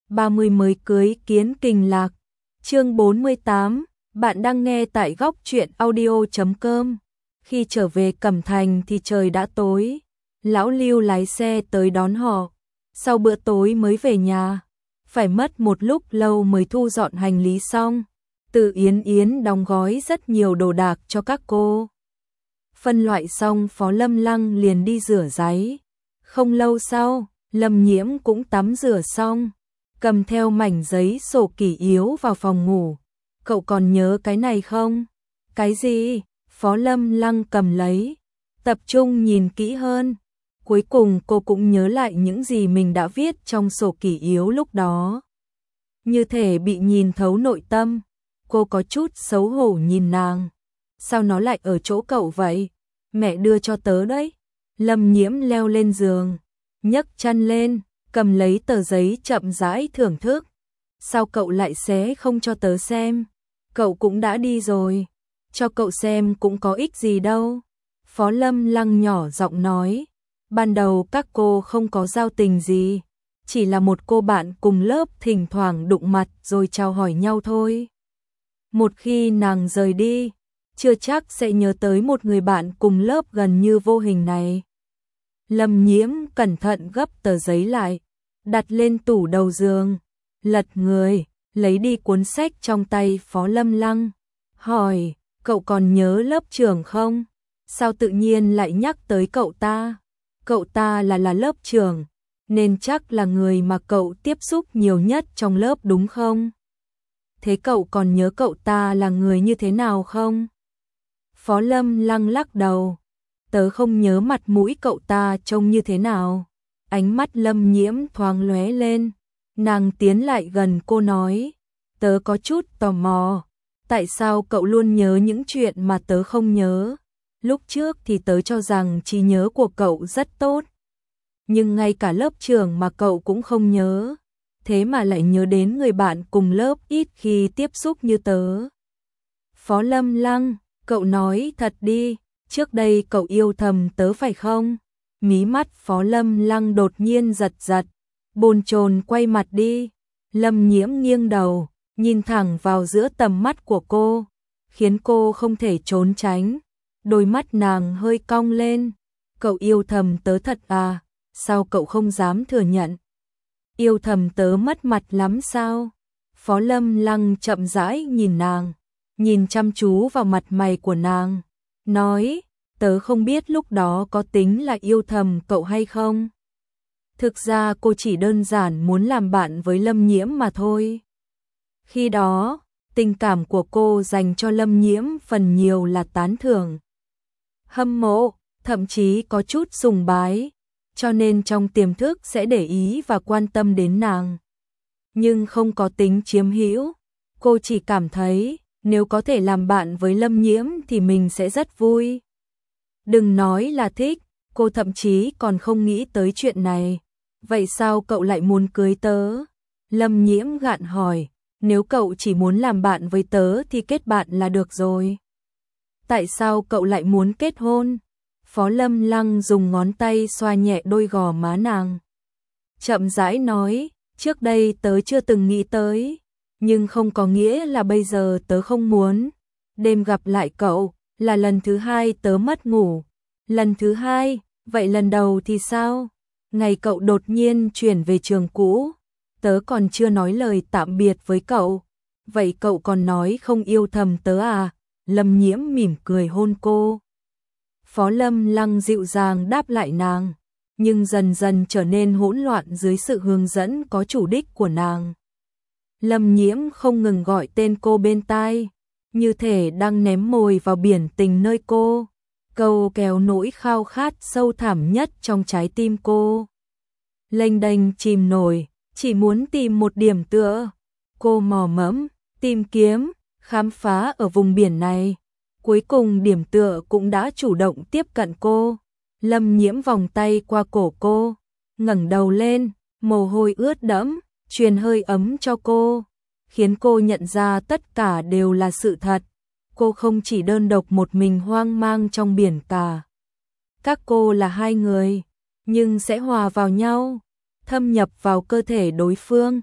30 mới cưới kiến kình lạc. Chương 48, bạn đang nghe tại góc truyện audio.com. Khi trở về Cẩm Thành thì trời đã tối. Lão Lưu lái xe tới đón họ. Sau bữa tối mới về nhà. Phải mất một lúc lâu mới thu dọn hành lý xong. Từ Yến Yến đóng gói rất nhiều đồ đạc cho các cô. Phân loại xong Phó Lâm Lăng liền đi rửa ráy. Không lâu sau, Lâm Nhiễm cũng tắm rửa xong, cầm theo mảnh giấy sổ kỷ yếu vào phòng ngủ. Cậu còn nhớ cái này không? Cái gì? Phó Lâm Lăng cầm lấy, tập trung nhìn kỹ hơn. Cuối cùng cô cũng nhớ lại những gì mình đã viết trong sổ kỷ yếu lúc đó. Như thể bị nhìn thấu nội tâm, cô có chút xấu hổ nhìn nàng. Sao nó lại ở chỗ cậu vậy? Mẹ đưa cho tớ đấy. Lâm Nhiễm leo lên giường, nhấc chân lên, cầm lấy tờ giấy chậm rãi thưởng thức. Sao cậu lại xé không cho tớ xem? Cậu cũng đã đi rồi, cho cậu xem cũng có ích gì đâu. Phó Lâm Lăng nhỏ giọng nói, ban đầu các cô không có giao tình gì, chỉ là một cô bạn cùng lớp thỉnh thoảng đụng mặt rồi chào hỏi nhau thôi. Một khi nàng rời đi, chưa chắc sẽ nhớ tới một người bạn cùng lớp gần như vô hình này. Lâm Nhiễm cẩn thận gấp tờ giấy lại, đặt lên tủ đầu giường, lật người, lấy đi cuốn sách trong tay Phó Lâm Lăng, hỏi, cậu còn nhớ lớp trưởng không? Sao tự nhiên lại nhắc tới cậu ta? Cậu ta là lớp trưởng, nên chắc là người mà cậu tiếp xúc nhiều nhất trong lớp đúng không? Thế cậu còn nhớ cậu ta là người như thế nào không? Phó Lâm Lăng lắc đầu, tớ không nhớ mặt mũi cậu ta trông như thế nào. Ánh mắt Lâm Nhiễm thoáng lóe lên, nàng tiến lại gần cô nói, tớ có chút tò mò, tại sao cậu luôn nhớ những chuyện mà tớ không nhớ? Lúc trước thì tớ cho rằng trí nhớ của cậu rất tốt, nhưng ngay cả lớp trưởng mà cậu cũng không nhớ, thế mà lại nhớ đến người bạn cùng lớp ít khi tiếp xúc như tớ. Phó Lâm Lăng, cậu nói thật đi, trước đây cậu yêu thầm tớ phải không? Mí mắt Phó Lâm Lăng đột nhiên giật giật, bồn chồn quay mặt đi. Lâm Nhiễm nghiêng đầu, nhìn thẳng vào giữa tầm mắt của cô, khiến cô không thể trốn tránh. Đôi mắt nàng hơi cong lên, cậu yêu thầm tớ thật à? Sao cậu không dám thừa nhận? Yêu thầm tớ mất mặt lắm sao? Phó Lâm Lăng chậm rãi nhìn nàng, nhìn chăm chú vào mặt mày của nàng, nói, tớ không biết lúc đó có tính là yêu thầm cậu hay không. Thực ra cô chỉ đơn giản muốn làm bạn với Lâm Nhiễm mà thôi. Khi đó, tình cảm của cô dành cho Lâm Nhiễm phần nhiều là tán thưởng, hâm mộ, thậm chí có chút sùng bái, cho nên trong tiềm thức sẽ để ý và quan tâm đến nàng. Nhưng không có tính chiếm hữu, cô chỉ cảm thấy nếu có thể làm bạn với Lâm Nhiễm thì mình sẽ rất vui. Đừng nói là thích, cô thậm chí còn không nghĩ tới chuyện này. Vậy sao cậu lại muốn cưới tớ? Lâm Nhiễm gạn hỏi, nếu cậu chỉ muốn làm bạn với tớ thì kết bạn là được rồi. Tại sao cậu lại muốn kết hôn? Phó Lâm Lăng dùng ngón tay xoa nhẹ đôi gò má nàng, chậm rãi nói, trước đây tớ chưa từng nghĩ tới, nhưng không có nghĩa là bây giờ tớ không muốn. Đêm gặp lại cậu là lần thứ hai tớ mất ngủ. Lần thứ hai, vậy lần đầu thì sao? Ngày cậu đột nhiên chuyển về trường cũ, tớ còn chưa nói lời tạm biệt với cậu. Vậy cậu còn nói không yêu thầm tớ à? Lâm Nhiễm mỉm cười hôn cô. Phó Lâm Lăng dịu dàng đáp lại nàng, nhưng dần dần trở nên hỗn loạn dưới sự hướng dẫn có chủ đích của nàng. Lâm Nhiễm không ngừng gọi tên cô bên tai, như thể đang ném mồi vào biển tình nơi cô, câu kéo nỗi khao khát sâu thẳm nhất trong trái tim cô. Lênh đênh chìm nổi, chỉ muốn tìm một điểm tựa. Cô mò mẫm, tìm kiếm, khám phá ở vùng biển này. Cuối cùng điểm tựa cũng đã chủ động tiếp cận cô. Lâm Nhiễm vòng tay qua cổ cô, ngẩng đầu lên, mồ hôi ướt đẫm, truyền hơi ấm cho cô, khiến cô nhận ra tất cả đều là sự thật. Cô không chỉ đơn độc một mình hoang mang trong biển cả. Các cô là hai người, nhưng sẽ hòa vào nhau, thâm nhập vào cơ thể đối phương.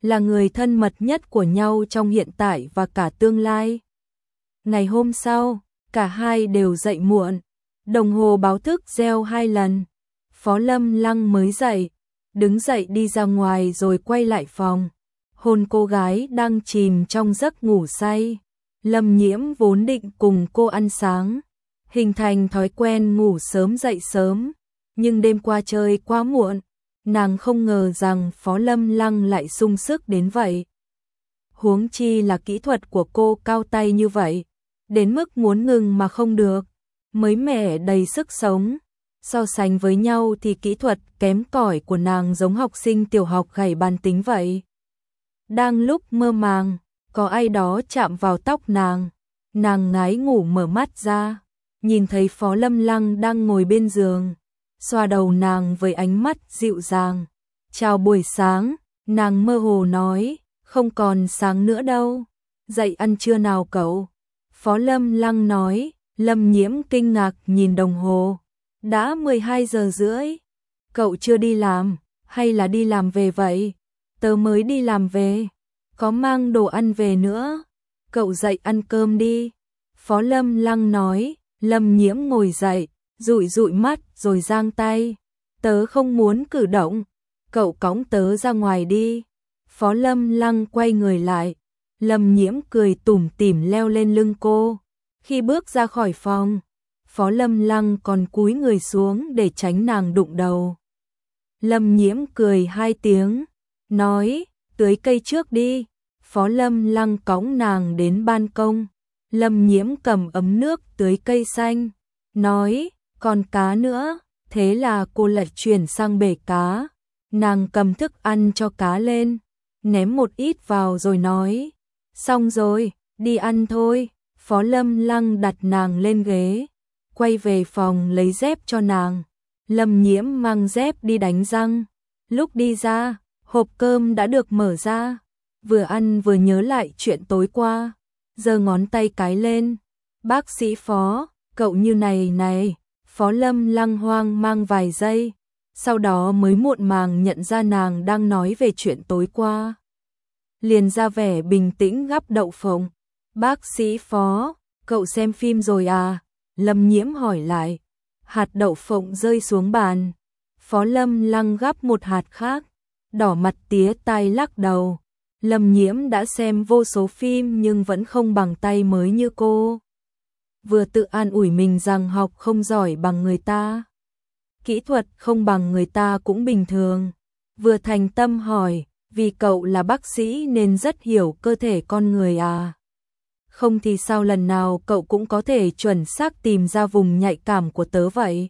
là người thân mật nhất của nhau trong hiện tại và cả tương lai. Ngày hôm sau, cả hai đều dậy muộn, đồng hồ báo thức reo 2 lần. Phó Lâm Lăng mới dậy, đứng dậy đi ra ngoài rồi quay lại phòng, hôn cô gái đang chìm trong giấc ngủ say. Lâm Nhiễm vốn định cùng cô ăn sáng, hình thành thói quen ngủ sớm dậy sớm, nhưng đêm qua chơi quá muộn, nàng không ngờ rằng Phó Lâm Lăng lại sung sức đến vậy. Huống chi là kỹ thuật của cô cao tay như vậy, đến mức muốn ngừng mà không được, mới mẻ đầy sức sống. So sánh với nhau thì kỹ thuật kém cỏi của nàng giống học sinh tiểu học gảy bàn tính vậy. Đang lúc mơ màng, có ai đó chạm vào tóc nàng ngái ngủ mở mắt ra, nhìn thấy Phó Lâm Lăng đang ngồi bên giường, xoa đầu nàng với ánh mắt dịu dàng. Chào buổi sáng, nàng mơ hồ nói, không còn sáng nữa đâu, dậy ăn trưa nào cậu? Phó Lâm Lăng nói. Lâm Nhiễm kinh ngạc nhìn đồng hồ, đã 12 giờ rưỡi, cậu chưa đi làm, hay là đi làm về vậy? Tớ mới đi làm về, có mang đồ ăn về nữa, cậu dậy ăn cơm đi. Phó Lâm Lăng nói. Lâm Nhiễm ngồi dậy, dụi dụi mắt rồi giang tay, tớ không muốn cử động, cậu cõng tớ ra ngoài đi. Phó Lâm Lăng quay người lại, Lâm Nhiễm cười tủm tỉm leo lên lưng cô. Khi bước ra khỏi phòng, Phó Lâm Lăng còn cúi người xuống để tránh nàng đụng đầu. Lâm Nhiễm cười 2 tiếng, nói, tưới cây trước đi. Phó Lâm Lăng cõng nàng đến ban công. Lâm Nhiễm cầm ấm nước tưới cây xanh, nói, còn cá nữa. Thế là cô lại chuyển sang bể cá. Nàng cầm thức ăn cho cá lên, ném một ít vào rồi nói, xong rồi, đi ăn thôi. Phó Lâm Lăng đặt nàng lên ghế, quay về phòng lấy dép cho nàng. Lâm Nhiễm mang dép đi đánh răng. Lúc đi ra, hộp cơm đã được mở ra. Vừa ăn vừa nhớ lại chuyện tối qua, giơ ngón tay cái lên. Bác sĩ Phó, cậu như này này. Phó Lâm Lăng hoang mang vài giây, sau đó mới muộn màng nhận ra nàng đang nói về chuyện tối qua. Liền ra vẻ bình tĩnh gắp đậu phộng. Bác sĩ Phó, cậu xem phim rồi à? Lâm Nhiễm hỏi lại. Hạt đậu phộng rơi xuống bàn. Phó Lâm Lăng gắp một hạt khác, đỏ mặt tía tai lắc đầu. Lâm Nhiễm đã xem vô số phim nhưng vẫn không bằng tay mới như cô. Vừa tự an ủi mình rằng học không giỏi bằng người ta, kỹ thuật không bằng người ta cũng bình thường. Vừa thành tâm hỏi, vì cậu là bác sĩ nên rất hiểu cơ thể con người à? Không thì sao lần nào cậu cũng có thể chuẩn xác tìm ra vùng nhạy cảm của tớ vậy?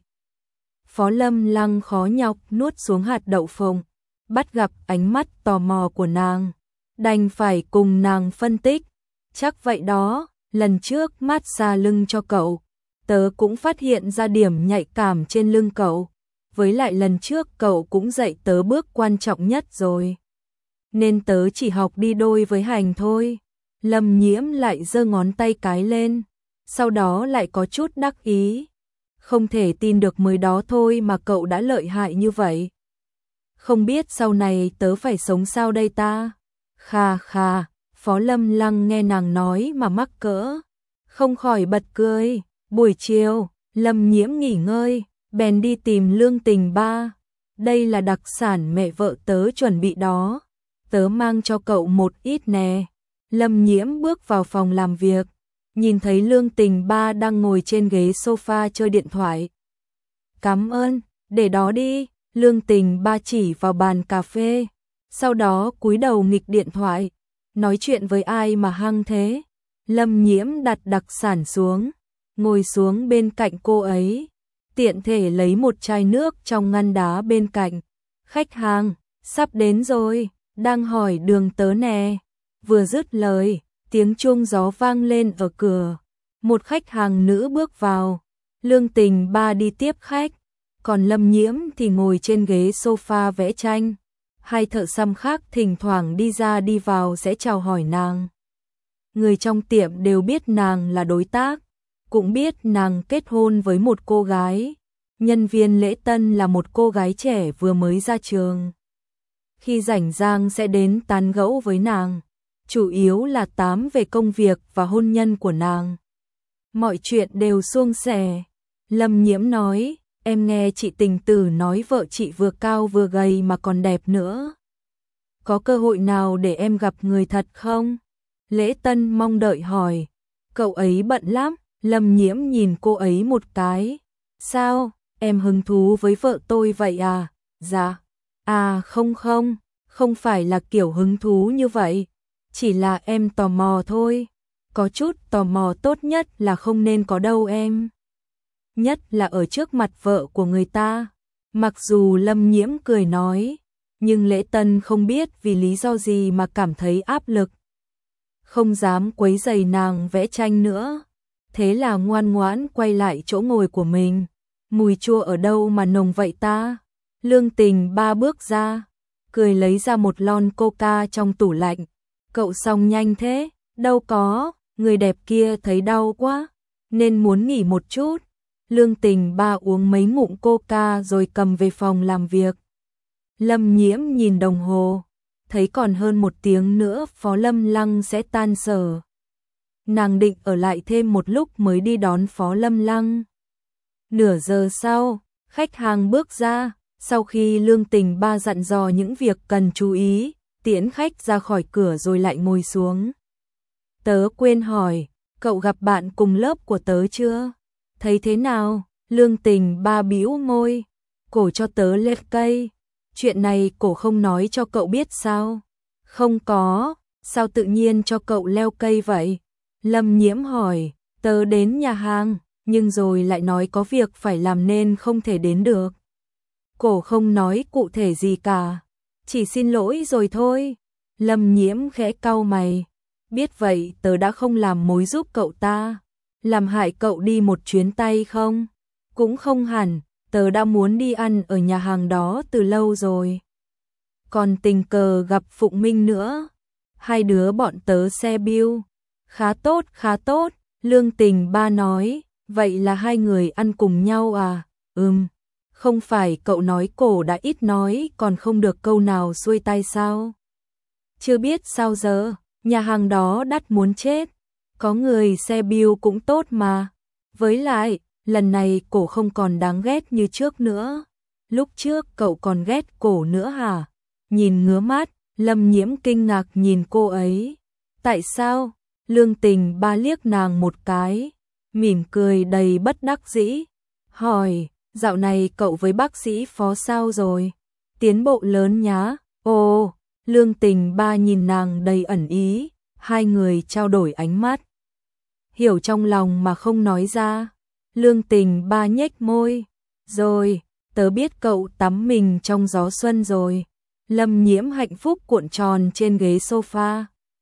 Phó Lâm Lăng khó nhọc nuốt xuống hạt đậu phộng, bắt gặp ánh mắt tò mò của nàng, đành phải cùng nàng phân tích. Chắc vậy đó, lần trước massage lưng cho cậu, tớ cũng phát hiện ra điểm nhạy cảm trên lưng cậu. Với lại lần trước cậu cũng dạy tớ bước quan trọng nhất rồi, nên tớ chỉ học đi đôi với hành thôi. Lâm Nhiễm lại giơ ngón tay cái lên, sau đó lại có chút đắc ý. Không thể tin được mới đó thôi mà cậu đã lợi hại như vậy. Không biết sau này tớ phải sống sao đây ta? Khà khà, Phó Lâm Lăng nghe nàng nói mà mắc cỡ, không khỏi bật cười. Buổi chiều, Lâm Nhiễm nghỉ ngơi, bèn đi tìm Lương Tình Ba. Đây là đặc sản mẹ vợ tớ chuẩn bị đó, tớ mang cho cậu một ít nè. Lâm Nhiễm bước vào phòng làm việc, nhìn thấy Lương Tình Ba đang ngồi trên ghế sofa chơi điện thoại. Cảm ơn, để đó đi. Lương Tình Ba chỉ vào bàn cà phê, sau đó cúi đầu nghịch điện thoại. Nói chuyện với ai mà hăng thế? Lâm Nhiễm đặt đặc sản xuống, ngồi xuống bên cạnh cô ấy, tiện thể lấy một chai nước trong ngăn đá bên cạnh. Khách hàng, sắp đến rồi, đang hỏi đường tớ nè. Vừa dứt lời, tiếng chuông gió vang lên ở cửa. Một khách hàng nữ bước vào. Lương Tình Ba đi tiếp khách, còn Lâm Nhiễm thì ngồi trên ghế sofa vẽ tranh. Hai thợ xăm khác thỉnh thoảng đi ra đi vào sẽ chào hỏi nàng. Người trong tiệm đều biết nàng là đối tác, cũng biết nàng kết hôn với một cô gái. Nhân viên lễ tân là một cô gái trẻ vừa mới ra trường. khi rảnh rang sẽ đến tán gẫu với nàng, chủ yếu là tám về công việc và hôn nhân của nàng. Mọi chuyện đều suôn sẻ. Lâm Nhiễm nói, em nghe chị Tình Tử nói vợ chị vừa cao vừa gầy mà còn đẹp nữa. Có cơ hội nào để em gặp người thật không? Lễ Tân mong đợi hỏi. Cậu ấy bận lắm. Lâm Nhiễm nhìn cô ấy một cái. Sao, em hứng thú với vợ tôi vậy à? Dạ. À không phải là kiểu hứng thú như vậy. Chỉ là em tò mò thôi. Có chút tò mò tốt nhất là không nên có đâu em. Nhất là ở trước mặt vợ của người ta. Mặc dù Lâm Nhiễm cười nói, nhưng Lễ Tân không biết vì lý do gì mà cảm thấy áp lực. Không dám quấy rầy nàng vẽ tranh nữa. Thế là ngoan ngoãn quay lại chỗ ngồi của mình. Mùi chua ở đâu mà nồng vậy ta? Lương Tình ba bước ra, cười lấy ra một lon coca trong tủ lạnh. Cậu xong nhanh thế, đâu có, người đẹp kia thấy đau quá, nên muốn nghỉ một chút. Lương Tình ba uống mấy ngụm coca rồi cầm về phòng làm việc. Lâm Nhiễm nhìn đồng hồ, thấy còn hơn 1 tiếng nữa Phó Lâm Lăng sẽ tan sở. Nàng định ở lại thêm một lúc mới đi đón Phó Lâm Lăng. Nửa giờ sau, khách hàng bước ra, sau khi Lương Tình ba dặn dò những việc cần chú ý, tiễn khách ra khỏi cửa rồi lại ngồi xuống. Tớ quên hỏi, cậu gặp bạn cùng lớp của tớ chưa? Thấy thế nào? Lương Tình ba bĩu môi, cổ cho tớ lết cây. Chuyện này cổ không nói cho cậu biết sao? Không có, sao tự nhiên cho cậu leo cây vậy? Lâm Nhiễm hỏi, tớ đến nhà hàng, nhưng rồi lại nói có việc phải làm nên không thể đến được. Cổ không nói cụ thể gì cả, chỉ xin lỗi rồi thôi. Lâm Nhiễm khẽ cau mày, biết vậy tớ đã không làm mối giúp cậu ta, làm hại cậu đi một chuyến tay không? Cũng không hẳn, tớ đã muốn đi ăn ở nhà hàng đó từ lâu rồi. Còn tình cờ gặp Phụng Minh nữa, hai đứa bọn tớ xe bill. Khá tốt, Lương Tình ba nói, vậy là hai người ăn cùng nhau à? Không phải cậu nói cổ đã ít nói còn không được câu nào xuôi tay sao? Chưa biết sao giờ, nhà hàng đó đắt muốn chết, có người xe bill cũng tốt mà. Với lại, lần này cổ không còn đáng ghét như trước nữa. Lúc trước cậu còn ghét cổ nữa hả? Nhìn ngứa mắt, Lâm Nhiễm kinh ngạc nhìn cô ấy. Tại sao? Lương Tình ba liếc nàng một cái, mỉm cười đầy bất đắc dĩ, hỏi, dạo này cậu với bác sĩ Phó sao rồi? Tiến bộ lớn nhá. Ồ, Lương Tình ba nhìn nàng đầy ẩn ý, hai người trao đổi ánh mắt. Hiểu trong lòng mà không nói ra. Lương Tình ba nhếch môi, rồi, tớ biết cậu tắm mình trong gió xuân rồi. Lâm Nhiễm hạnh phúc cuộn tròn trên ghế sofa.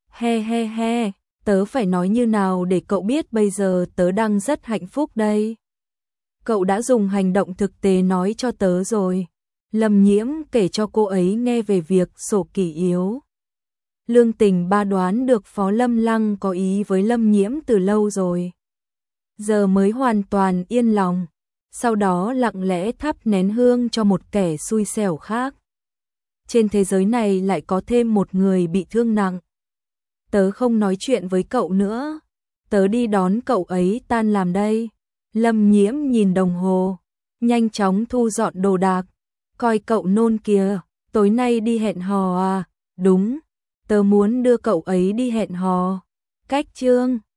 He, tớ phải nói như nào để cậu biết bây giờ tớ đang rất hạnh phúc đây. Cậu đã dùng hành động thực tế nói cho tớ rồi. Lâm Nhiễm kể cho cô ấy nghe về việc sổ kỷ yếu. Lương Tình ba đoán được Phó Lâm Lăng có ý với Lâm Nhiễm từ lâu rồi. Giờ mới hoàn toàn yên lòng. Sau đó lặng lẽ thắp nén hương cho một kẻ xui xẻo khác. Trên thế giới này lại có thêm một người bị thương nặng. Tớ không nói chuyện với cậu nữa. Tớ đi đón cậu ấy tan làm đây. Lâm Nhiễm nhìn đồng hồ, nhanh chóng thu dọn đồ đạc. Coi cậu nôn kìa, tối nay đi hẹn hò à? Đúng, tớ muốn đưa cậu ấy đi hẹn hò. Cách chương